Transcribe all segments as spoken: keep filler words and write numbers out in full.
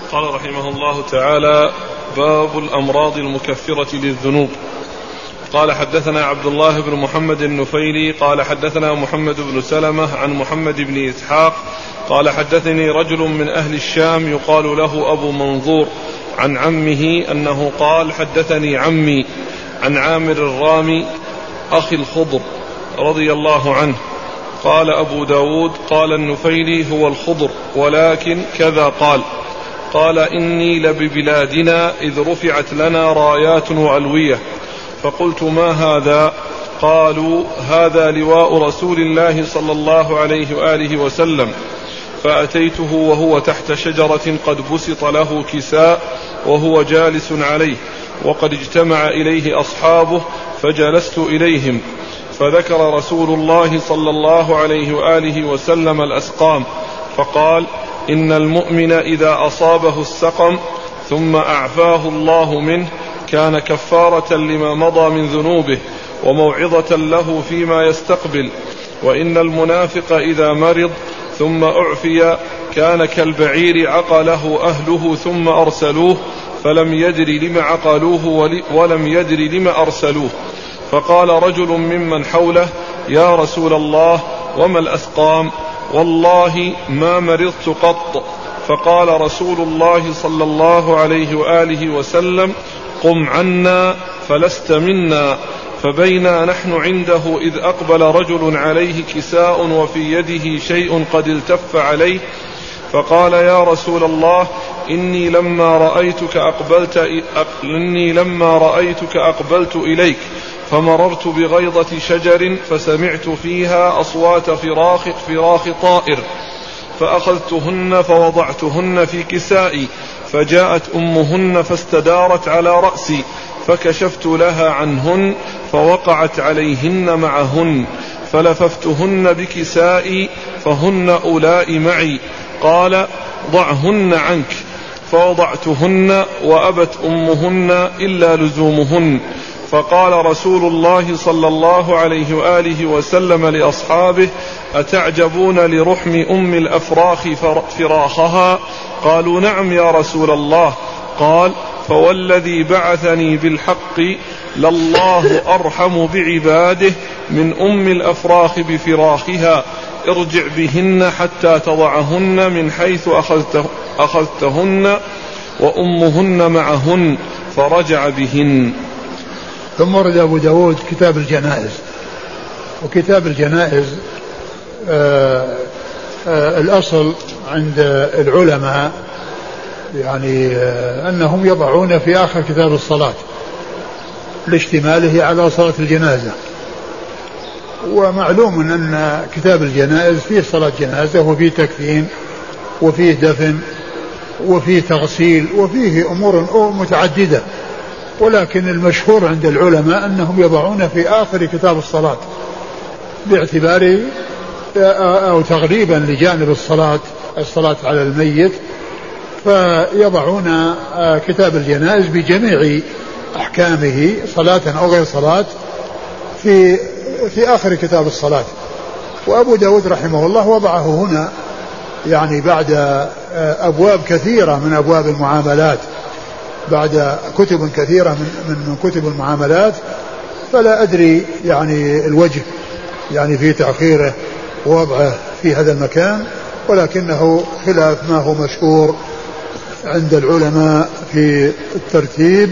قال رحمه الله تعالى: باب الأمراض المكفرة للذنوب. قال: حدثنا عبد الله بن محمد النفيلي قال حدثنا محمد بن سلمة عن محمد بن إسحاق قال حدثني رجل من أهل الشام يقال له أبو منظور عن عمه أنه قال: حدثني عمي عن عامر الرامي أخي الخضر رضي الله عنه. قال أبو داود: قال النفيلي: هو الخضر ولكن كذا قال. قال: إني لببلادنا إذ رفعت لنا رايات وألوية، فقلت: ما هذا؟ قالوا: هذا لواء رسول الله صلى الله عليه وآله وسلم. فأتيته وهو تحت شجرة قد بسط له كساء وهو جالس عليه، وقد اجتمع إليه أصحابه، فجلست إليهم، فذكر رسول الله صلى الله عليه وآله وسلم الأسقام، فقال: إن المؤمن إذا أصابه السقم ثم أعفاه الله منه كان كفارة لما مضى من ذنوبه وموعظة له فيما يستقبل، وإن المنافق إذا مرض ثم أعفي كان كالبعير عقله أهله ثم أرسلوه فلم يدر لم عقلوه ولم يدر لم أرسلوه. فقال رجل ممن حوله: يا رسول الله، وما الأسقام؟ والله ما مرضت قط. فقال رسول الله صلى الله عليه وآله وسلم: قم عنا فلست منا. فبينا نحن عنده إذ أقبل رجل عليه كساء وفي يده شيء قد التف عليه، فقال: يا رسول الله، إني لما رأيتك أقبلت, إني لما رأيتك أقبلت إليك فمررت بغيضة شجر فسمعت فيها أصوات فراخ, فراخ طائر، فأخذتهن فوضعتهن في كسائي، فجاءت أمهن فاستدارت على رأسي، فكشفت لها عنهن فوقعت عليهن معهن، فلففتهن بكسائي فهن أولاء معي. قال: ضعهن عنك. فوضعتهن وأبت أمهن إلا لزومهن. فقال رسول الله صلى الله عليه وآله وسلم لأصحابه: أتعجبون لرحم أم الأفراخ فراخها؟ قالوا: نعم يا رسول الله. قال: فوالذي بعثني بالحق لله أرحم بعباده من أم الأفراخ بفراخها، ارجع بهن حتى تضعهن من حيث أخذته أخذتهن وأمهن معهن، فرجع بهن. ثم ورد أبو داود كتاب الجنائز. وكتاب الجنائز آآ آآ الأصل عند العلماء يعني أنهم يضعون في آخر كتاب الصلاة لاشتماله على صلاة الجنازة. ومعلوم أن كتاب الجنائز فيه صلاة جنازة وفيه تكفين وفيه دفن وفيه تغسيل وفيه أمور متعددة، ولكن المشهور عند العلماء أنهم يضعون في آخر كتاب الصلاة باعتبار أو تغليبا لجانب الصلاة الصلاة على الميت، فيضعون كتاب الجنائز بجميع أحكامه صلاة أو غير صلاة في في آخر كتاب الصلاة. وأبو داود رحمه الله وضعه هنا يعني بعد أبواب كثيرة من أبواب المعاملات، بعد كتب كثيرة من, من كتب المعاملات، فلا أدري يعني الوجه يعني في تأخيره ووضعه في هذا المكان، ولكنه خلاف ما هو مشهور عند العلماء في الترتيب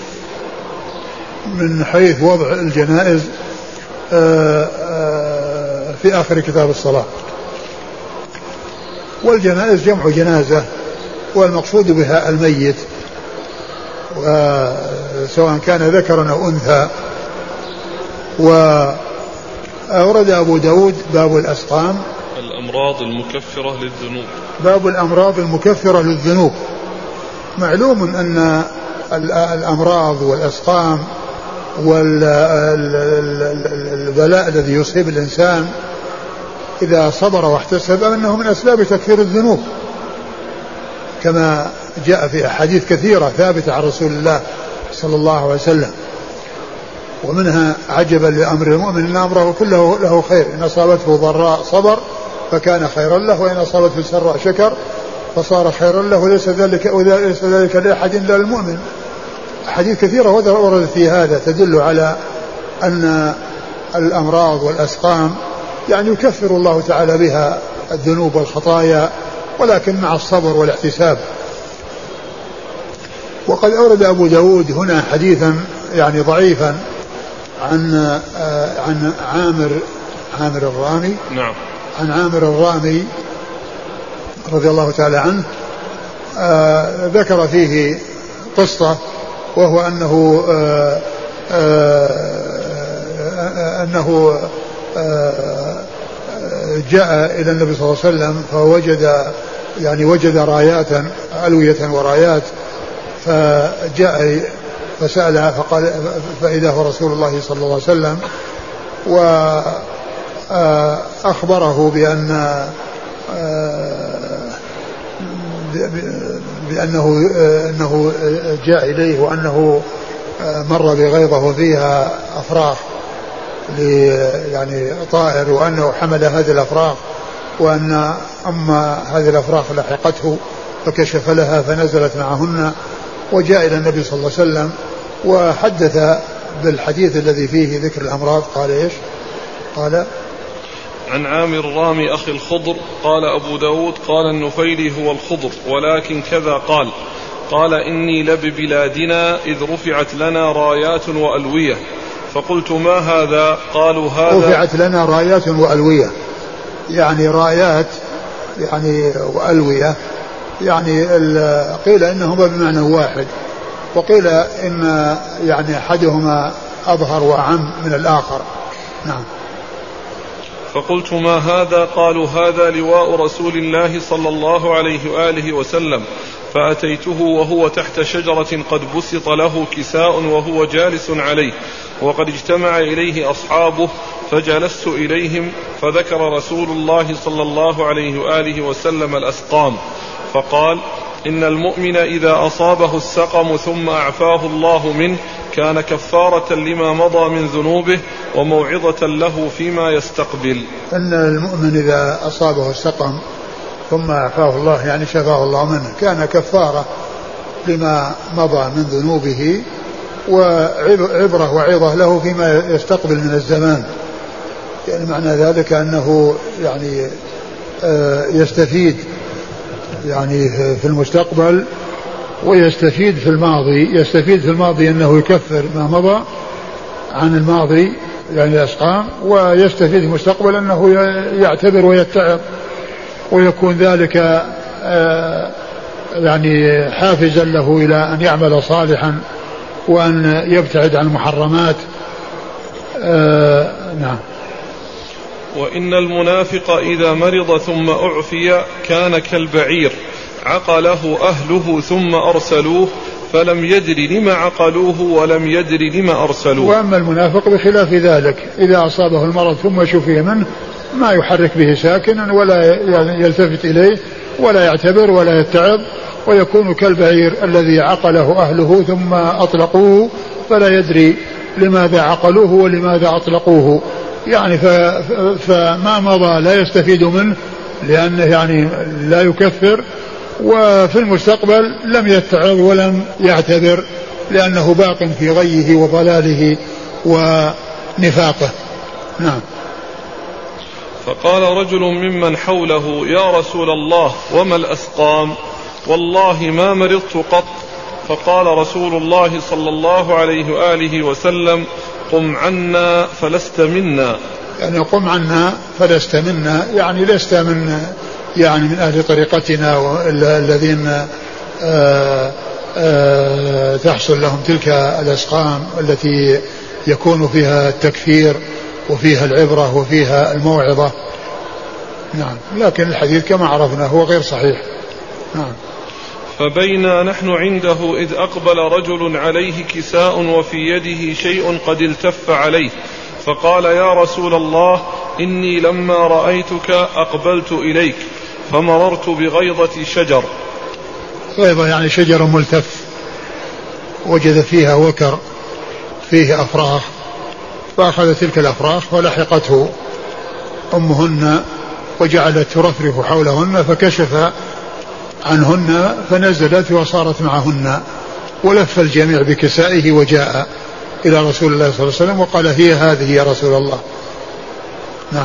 من حيث وضع الجنائز في آخر كتاب الصلاة. والجنائز جمع جنازة، والمقصود بها الميت، سواء كان ذكرا أو أنثى. وأورد أبو داود باب الأسقام، الأمراض المكفرة للذنوب. باب الأمراض المكفرة للذنوب. معلوم أن الأمراض والأسقام والبلاء الذي يصيب الإنسان إذا صبر واحتسب أنه من أسباب تكفير الذنوب، كما جاء في أحاديث كثيرة ثابتة عن رسول الله صلى الله عليه وسلم. ومنها: عجبا لأمر المؤمن إن أمره كله له خير، إن أصابته ضراء صبر فكان خيرا له، وإن أصابته سراء شكر فصار خيرا له وليس ذلك وليس ذلك لأحد إلا المؤمن. حديث كثيرة وردت في هذا تدل على أن الأمراض والأسقام يعني يكفر الله تعالى بها الذنوب والخطايا، ولكن مع الصبر والاحتساب. وقد أورد أبو داود هنا حديثا يعني ضعيفا عن عن عامر عامر الرامي نعم عن عامر الرامي رضي الله تعالى عنه، آه ذكر فيه قصة، وهو أنه آه آه أنه آه جاء إلى النبي صلى الله عليه وسلم فوجد يعني وجد رايات ألوية ورايات، فجاء فسألها فقال فإذا هو رسول الله صلى الله عليه وسلم، وأخبره بأن بأنه أنه جاء إليه وأنه مر بغيظه فيها أفراخ يعني طائر، وأنه حمل هذه الأفراخ، وأن أما هذه الأفراخ لحقته فكشف لها فنزلت معهن، وجاء إلى النبي صلى الله عليه وسلم وحدث بالحديث الذي فيه ذكر الأمراض. قال إيش؟ قال عن عامر الرامي أخي الخضر قال أبو داود قال النفيلي هو الخضر ولكن كذا قال قال إني لببلادنا إذ رفعت لنا رايات وألوية فقلت ما هذا؟ قالوا هذا رفعت لنا رايات وألوية، يعني رايات يعني وألوية، يعني قيل إنهما بمعنى واحد، وقيل إن يعني أحدهما أظهر وأعم من الآخر. نعم. فقلت ما هذا؟ قالوا هذا لواء رسول الله صلى الله عليه وآله وسلم، فأتيته وهو تحت شجرة قد بسط له كساء وهو جالس عليه وقد اجتمع إليه أصحابه، فجلست إليهم فذكر رسول الله صلى الله عليه وآله وسلم الأسقام، فقال إن المؤمن إذا أصابه السقم ثم أعفاه الله منه كان كفارة لما مضى من ذنوبه وموعظة له فيما يستقبل. أن المؤمن إذا أصابه السقم ثم أعفاه الله يعني شفاه الله منه كان كفارة لما مضى من ذنوبه وعبرة وعظة له فيما يستقبل من الزمان. يعني معنى ذلك أنه يعني يستفيد يعني في المستقبل ويستفيد في الماضي. يستفيد في الماضي أنه يكفر ما مضى عن الماضي يعني الأسقام، ويستفيد في المستقبل أنه يعتبر ويتعظ ويكون ذلك يعني حافزا له إلى أن يعمل صالحا وأن يبتعد عن المحرمات. نعم. وإن المنافق إذا مرض ثم أعفي كان كالبعير عقله أهله ثم أرسلوه فلم يدر لما عقلوه ولم يدر لما أرسلوه. وأما المنافق بخلاف ذلك إذا أصابه المرض ثم شفي منه ما يحرك به ساكنا ولا يلتفت إليه ولا يعتبر ولا يتعظ، ويكون كالبعير الذي عقله أهله ثم أطلقوه فلا يدري لماذا عقلوه ولماذا أطلقوه، يعني فما مضى لا يستفيد منه لأنه يعني لا يكفر، وفي المستقبل لم يتعظ ولم يعتبر لأنه باق في غيه وضلاله ونفاقه. نعم. فقال رجل ممن حوله يا رسول الله وما الأسقام؟ والله ما مرضت قط. فقال رسول الله صلى الله عليه وآله وسلم قم عنا فلست منا. يعني قم عنا فلست منا يعني لست من يعني من أهل طريقتنا الذين تحصل لهم تلك الأسقام التي يكون فيها التكفير وفيها العبرة وفيها الموعظة. نعم. لكن الحديث كما عرفنا هو غير صحيح. نعم. فبينا نحن عنده إذ أقبل رجل عليه كساء وفي يده شيء قد التف عليه، فقال يا رسول الله إني لما رأيتك أقبلت إليك فمررت بغيضة شجر. غيضة يعني شجر ملتف وجد فيها وكر فيه أفراخ، فأخذ تلك الأفراخ ولحقته أمهن وجعلت ترفرف حولهن، فكشف عنهن فنزلت وصارت معهن، ولف الجميع بكسائه وجاء إلى رسول الله صلى الله عليه وسلم وقال هي هذه يا رسول الله. نعم.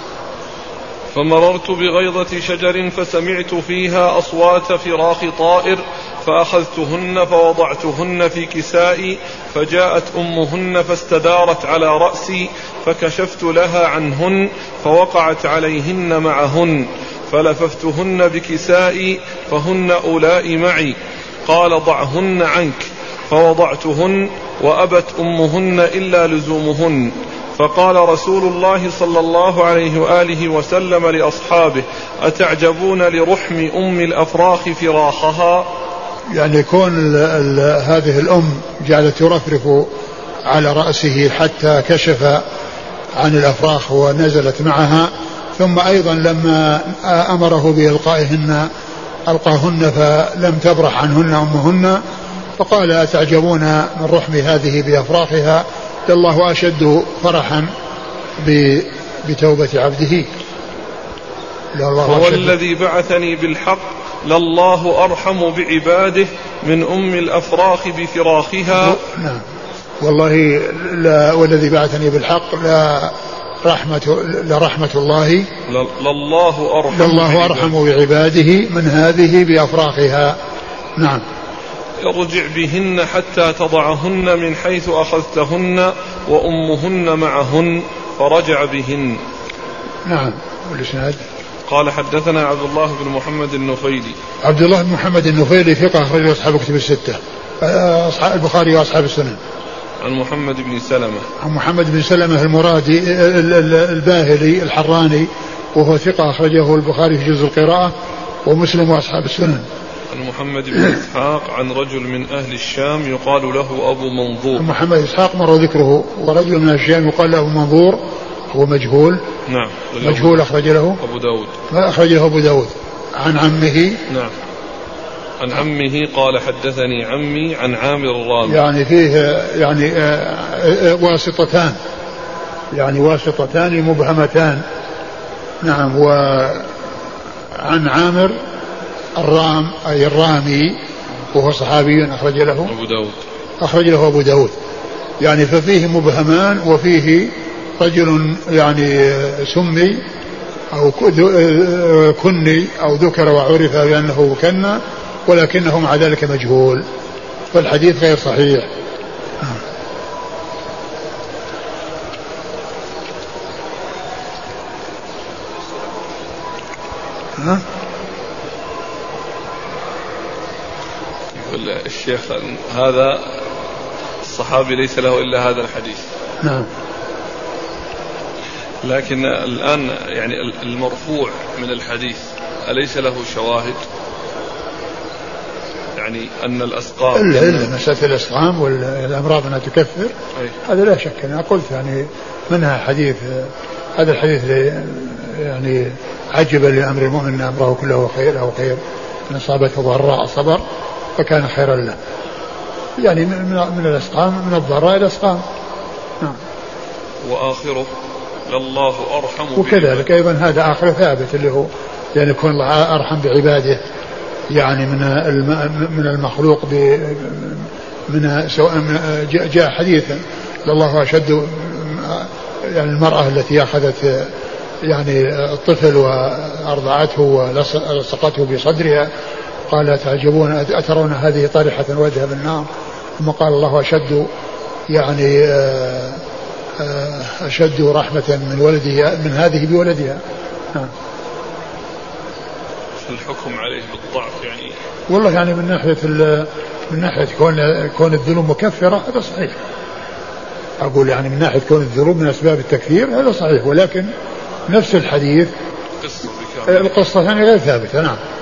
فمررت بغيضة شجر فسمعت فيها أصوات فراخ طائر فأخذتهن فوضعتهن في كسائي، فجاءت أمهن فاستدارت على رأسي فكشفت لها عنهن فوقعت عليهن معهن فلففتهن بكسائي فهن أولئي معي. قال ضعهن عنك، فوضعتهن وأبت أمهن إلا لزومهن. فقال رسول الله صلى الله عليه وآله وسلم لأصحابه أتعجبون لرحم أم الأفراخ فراخها؟ يعني كون ال ال هذه الأم جعلت ترفرف على رأسه حتى كشف عن الأفراخ ونزلت معها، ثم أيضا لما أمره بإلقائهن ألقاهن فلم تبرح عنهن أمهن، فقال أتعجبون من رحم هذه بأفراخها؟ الله أشد فرحا بتوبة عبده. هو الذي بعثني بالحق لله أرحم بعباده من أم الأفراخ بفراخها. نعم والله لا، والذي بعثني بالحق لا رحمة لرحمة الله لله أرحم, لله أرحم بعباده من هذه بأفراخها. نعم. ارجع بهن حتى تضعهن من حيث أخذتهن وأمهن معهن، فرجع بهن. نعم. والإسناد قال حدثنا عبد الله بن محمد النفيلي. عبد الله بن محمد النفيلي ثقة أخرجه أصحاب كتب الستة، أصحاب البخاري وأصحاب السنن. عن محمد بن سلمة. عن محمد بن سلمة المرادي الباهلي الحراني وهو ثقة أخرجه البخاري في جزء القراءة ومسلم وأصحاب السنن. عن محمد بن إسحاق عن رجل من أهل الشام يقال له أبو منظور. محمد إسحاق مر ذكره، ورجل من الشام يقال له أبو منظور هو مجهول. نعم. مجهول أخرج له أبو داود. ما أخرجه أبو داود. عن عمه. نعم. عن عمه قال حدثني عمي عن عامر الرامي. يعني فيه يعني واسطتان، يعني واسطتان مبهمتان. نعم. وعن عامر الرام أي الرامي وهو صحابي أخرج له أبو داود. أخرج له أبو داود. يعني ففيه مبهمان وفيه رجل يعني سمي أو كني أو ذكر وعرف بأنه كنا ولكنه مع ذلك مجهول، فالحديث غير صحيح. ها؟ يقول الشيخ هذا الصحابي ليس له إلا هذا الحديث. نعم. لكن الآن يعني المرفوع من الحديث أليس له شواهد؟ يعني أن الأسقام إلا مسألة الأسقام والأمراض أنها تكفر هذا لا شك. أنا قلت يعني منها حديث، هذا الحديث يعني عجبا لأمر المؤمن أمره كله خير أو خير إن أصابته ضراء صبر فكان خيرا له. يعني من الأسقام من الضراء الأسقام. نعم. وآخره لله أرحم. وكذلك أيضا هذا آخر ثابت اللي هو يعني يكون الله أرحم بعباده، يعني من من المخلوق من سواء جاء حديثا لله أشد، يعني المرأة التي أخذت يعني الطفل وأرضعته ولصقته بصدرها قال تعجبون أترون هذه طارحة وجهها بالنار، ثم قال الله أشد يعني أشد رحمة من ولدها من هذه بولدها. نعم. الحكم عليه بالضعف يعني والله يعني من ناحية من ناحية كون كون الذنوب مكفرة هذا صحيح. أقول يعني من ناحية كون الذنوب من أسباب التكفير هذا صحيح، ولكن نفس الحديث القصة يعني غير ثابتة. نعم.